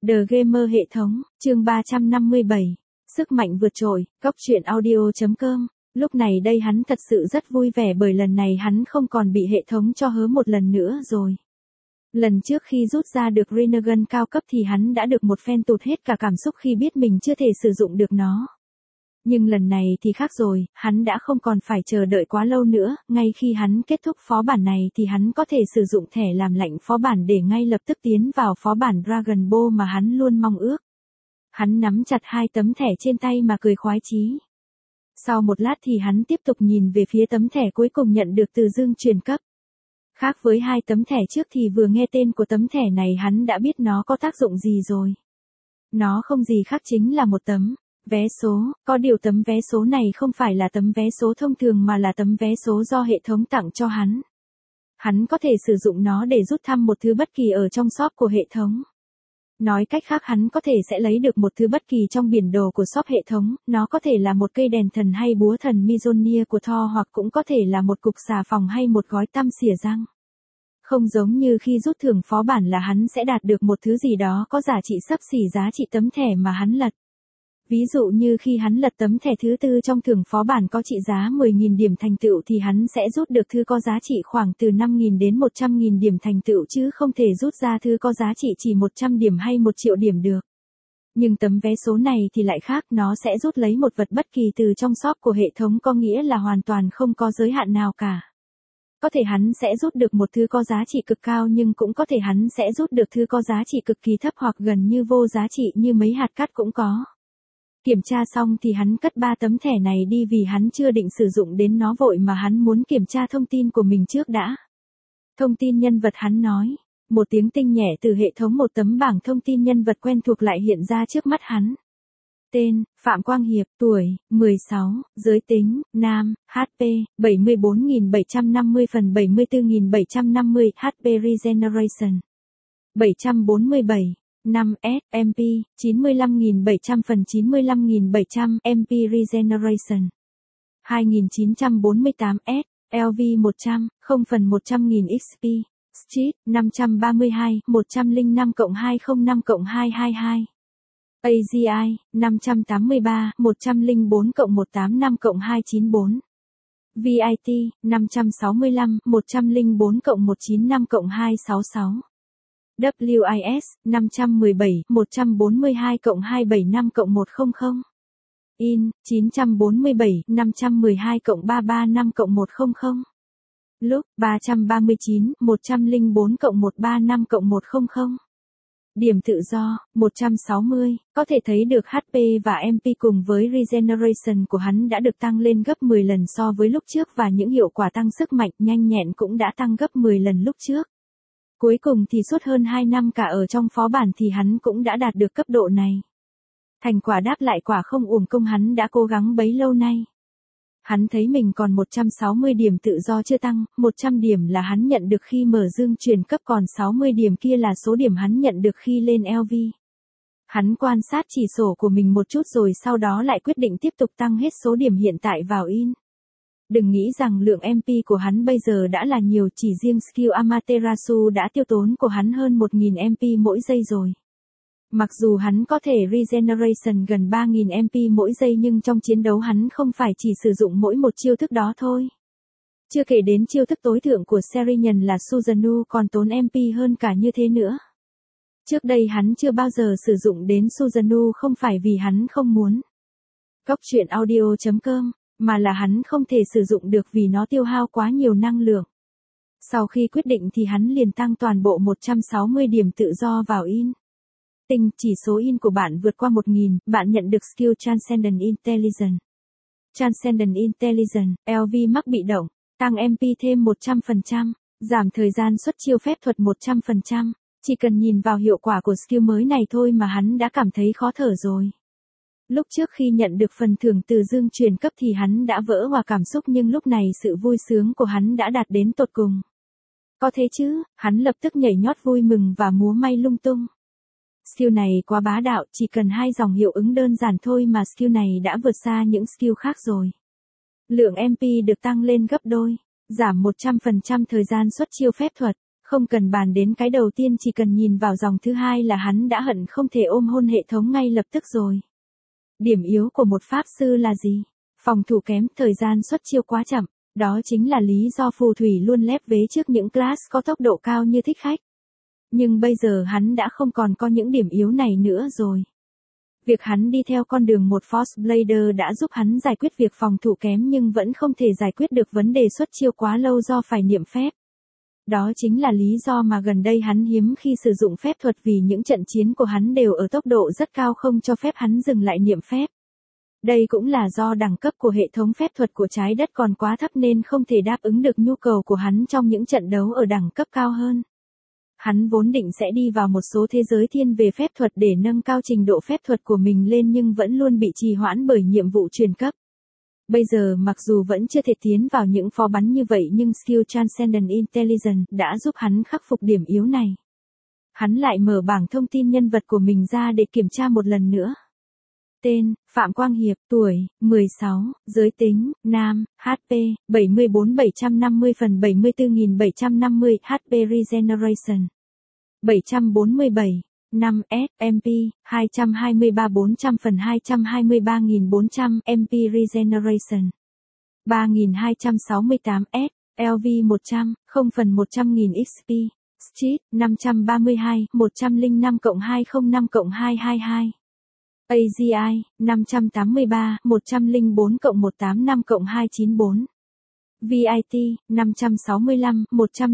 The Gamer hệ thống, chương 357. Sức mạnh vượt trội, Cóc truyện audio.com. Lúc này đây hắn thật sự rất vui vẻ bởi lần này hắn không còn bị hệ thống cho hớ một lần nữa rồi. Lần trước khi rút ra được Renegon cao cấp thì hắn đã được một phen tụt hết cả cảm xúc khi biết mình chưa thể sử dụng được nó. Nhưng lần này thì khác rồi, hắn đã không còn phải chờ đợi quá lâu nữa, ngay khi hắn kết thúc phó bản này thì hắn có thể sử dụng thẻ làm lạnh phó bản để ngay lập tức tiến vào phó bản Dragon Ball mà hắn luôn mong ước. Hắn nắm chặt hai tấm thẻ trên tay mà cười khoái chí. Sau một lát thì hắn tiếp tục nhìn về phía tấm thẻ cuối cùng nhận được từ Dương truyền cấp. Khác với hai tấm thẻ trước thì vừa nghe tên của tấm thẻ này hắn đã biết nó có tác dụng gì rồi. Nó không gì khác chính là một tấm vé số, có điều tấm vé số này không phải là tấm vé số thông thường mà là tấm vé số do hệ thống tặng cho hắn. Hắn có thể sử dụng nó để rút thăm một thứ bất kỳ ở trong shop của hệ thống. Nói cách khác hắn có thể sẽ lấy được một thứ bất kỳ trong biển đồ của shop hệ thống, nó có thể là một cây đèn thần hay búa thần Mjolnir của Thor hoặc cũng có thể là một cục xà phòng hay một gói tăm xỉa răng. Không giống như khi rút thưởng phó bản là hắn sẽ đạt được một thứ gì đó có giá trị xấp xỉ giá trị tấm thẻ mà hắn lật. Ví dụ như khi hắn lật tấm thẻ thứ tư trong thưởng phó bản có trị giá 10.000 điểm thành tựu thì hắn sẽ rút được thứ có giá trị khoảng từ 5.000 đến 100.000 điểm thành tựu chứ không thể rút ra thứ có giá trị chỉ 100 điểm hay 1 triệu điểm được. Nhưng tấm vé số này thì lại khác, nó sẽ rút lấy một vật bất kỳ từ trong shop của hệ thống, có nghĩa là hoàn toàn không có giới hạn nào cả. Có thể hắn sẽ rút được một thứ có giá trị cực cao nhưng cũng có thể hắn sẽ rút được thứ có giá trị cực kỳ thấp hoặc gần như vô giá trị như mấy hạt cát cũng có. Kiểm tra xong thì hắn cất 3 tấm thẻ này đi vì hắn chưa định sử dụng đến nó vội mà hắn muốn kiểm tra thông tin của mình trước đã. Thông tin nhân vật hắn nói. Một tiếng tinh nhẹ từ hệ thống, một tấm bảng thông tin nhân vật quen thuộc lại hiện ra trước mắt hắn. Tên, Phạm Quang Hiệp, tuổi, 16, giới tính, nam, HP, 74.750 phần 74.750, HP Regeneration. 747. 5S, MP, 95.700 phần 95.700, MP Regeneration. 2948S, LV 100, 0 phần 100.000 XP. Street, 532, 105+205+222. AGI, 583, 104+185+294. VIT, 565, 104+195+266. WIS, 517, 142+275+100. IN, 947, 512+335+100. Lúc, 339, 104+135+100. Điểm tự do, 160, có thể thấy được HP và MP cùng với Regeneration của hắn đã được tăng lên gấp 10 lần so với lúc trước và những hiệu quả tăng sức mạnh nhanh nhẹn cũng đã tăng gấp 10 lần lúc trước. Cuối cùng thì suốt hơn 2 năm cả ở trong phó bản thì hắn cũng đã đạt được cấp độ này. Thành quả đáp lại quả không uổng công hắn đã cố gắng bấy lâu nay. Hắn thấy mình còn 160 điểm tự do chưa tăng, 100 điểm là hắn nhận được khi mở Dương truyền cấp, còn 60 điểm kia là số điểm hắn nhận được khi lên LV. Hắn quan sát chỉ sổ của mình một chút rồi sau đó lại quyết định tiếp tục tăng hết số điểm hiện tại vào in. Đừng nghĩ rằng lượng MP của hắn bây giờ đã là nhiều, chỉ riêng skill Amaterasu đã tiêu tốn của hắn hơn 1.000 MP mỗi giây rồi. Mặc dù hắn có thể Regeneration gần 3.000 MP mỗi giây nhưng trong chiến đấu hắn không phải chỉ sử dụng mỗi một chiêu thức đó thôi. Chưa kể đến chiêu thức tối thượng của Serinhân là Susanoo còn tốn MP hơn cả như thế nữa. Trước đây hắn chưa bao giờ sử dụng đến Susanoo không phải vì hắn không muốn. Cóc truyện audio.com, mà là hắn không thể sử dụng được vì nó tiêu hao quá nhiều năng lượng. Sau khi quyết định thì hắn liền tăng toàn bộ 160 điểm tự do vào in. Tinh, chỉ số in của bạn vượt qua 1.000, bạn nhận được skill Transcendent Intelligence. Transcendent Intelligence, LV mắc bị động, tăng MP thêm 100%, giảm thời gian xuất chiêu phép thuật 100%. Chỉ cần nhìn vào hiệu quả của skill mới này thôi mà hắn đã cảm thấy khó thở rồi. Lúc trước khi nhận được phần thưởng từ Dương truyền cấp thì hắn đã vỡ hòa cảm xúc nhưng lúc này sự vui sướng của hắn đã đạt đến tột cùng. Có thế chứ, hắn lập tức nhảy nhót vui mừng và múa may lung tung. Skill này quá bá đạo, chỉ cần 2 dòng hiệu ứng đơn giản thôi mà skill này đã vượt xa những skill khác rồi. Lượng MP được tăng lên gấp đôi, giảm 100% thời gian xuất chiêu phép thuật, Không cần bàn đến cái đầu tiên, chỉ cần nhìn vào dòng thứ hai là hắn đã hận không thể ôm hôn hệ thống ngay lập tức rồi. Điểm yếu của một pháp sư là gì? Phòng thủ kém, thời gian xuất chiêu quá chậm. Đó chính là lý do phù thủy luôn lép vế trước những class có tốc độ cao như thích khách. Nhưng bây giờ hắn đã không còn có những điểm yếu này nữa rồi. Việc hắn đi theo con đường một Force Blader đã giúp hắn giải quyết việc phòng thủ kém nhưng vẫn không thể giải quyết được vấn đề xuất chiêu quá lâu do phải niệm phép. Đó chính là lý do mà gần đây hắn hiếm khi sử dụng phép thuật, vì những trận chiến của hắn đều ở tốc độ rất cao không cho phép hắn dừng lại niệm phép. Đây cũng là do đẳng cấp của hệ thống phép thuật của trái đất còn quá thấp nên không thể đáp ứng được nhu cầu của hắn trong những trận đấu ở đẳng cấp cao hơn. Hắn vốn định sẽ đi vào một số thế giới thiên về phép thuật để nâng cao trình độ phép thuật của mình lên nhưng vẫn luôn bị trì hoãn bởi nhiệm vụ truyền cấp. Bây giờ mặc dù vẫn chưa thể tiến vào những phó bắn như vậy nhưng Skill Transcendent Intelligence đã giúp hắn khắc phục điểm yếu này. Hắn lại mở bảng thông tin nhân vật của mình ra để kiểm tra một lần nữa. Tên, Phạm Quang Hiệp, tuổi, 16, giới tính, nam, HP, 74-750 phần 74.750, HP Regeneration. 747, 5 S, MP, 223-400 phần 223.400, MP Regeneration. 3268 S, LV 100, 0 phần 100.000 XP. Street, 532, 105-205-222. AGI, 583, 104-185-294. VIT, 565,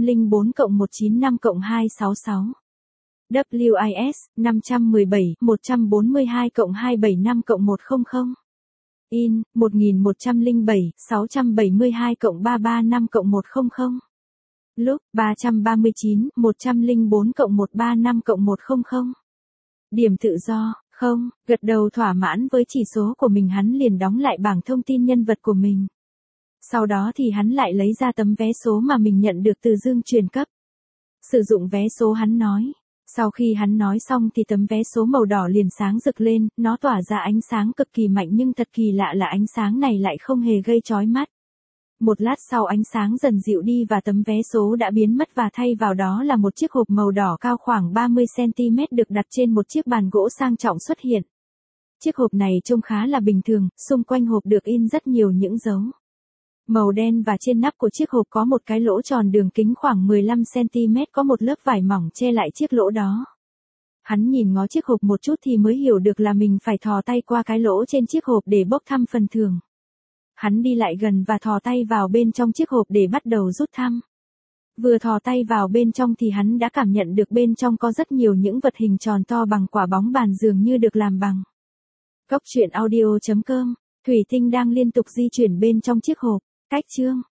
104-195-266. WIS, 517, 142-275-100. IN, 1107, 672-335-100. Lúc, 339, 104-135-100. Điểm tự do, không, gật đầu thỏa mãn với chỉ số của mình, hắn liền đóng lại bảng thông tin nhân vật của mình. Sau đó thì hắn lại lấy ra tấm vé số mà mình nhận được từ Dương truyền cấp. Sử dụng vé số, hắn nói. Sau khi hắn nói xong thì tấm vé số màu đỏ liền sáng rực lên, nó tỏa ra ánh sáng cực kỳ mạnh nhưng thật kỳ lạ là ánh sáng này lại không hề gây chói mắt. Một lát sau ánh sáng dần dịu đi và tấm vé số đã biến mất và thay vào đó là một chiếc hộp màu đỏ cao khoảng 30cm được đặt trên một chiếc bàn gỗ sang trọng xuất hiện. Chiếc hộp này trông khá là bình thường, xung quanh hộp được in rất nhiều những dấu màu đen và trên nắp của chiếc hộp có một cái lỗ tròn đường kính khoảng 15cm, có một lớp vải mỏng che lại chiếc lỗ đó. Hắn nhìn ngó chiếc hộp một chút thì mới hiểu được là mình phải thò tay qua cái lỗ trên chiếc hộp để bốc thăm phần thưởng. Hắn đi lại gần và thò tay vào bên trong chiếc hộp để bắt đầu rút thăm. Vừa thò tay vào bên trong thì hắn đã cảm nhận được bên trong có rất nhiều những vật hình tròn to bằng quả bóng bàn dường như được làm bằng. Góc truyện audio.com, thủy tinh đang liên tục di chuyển bên trong chiếc hộp. Cách chương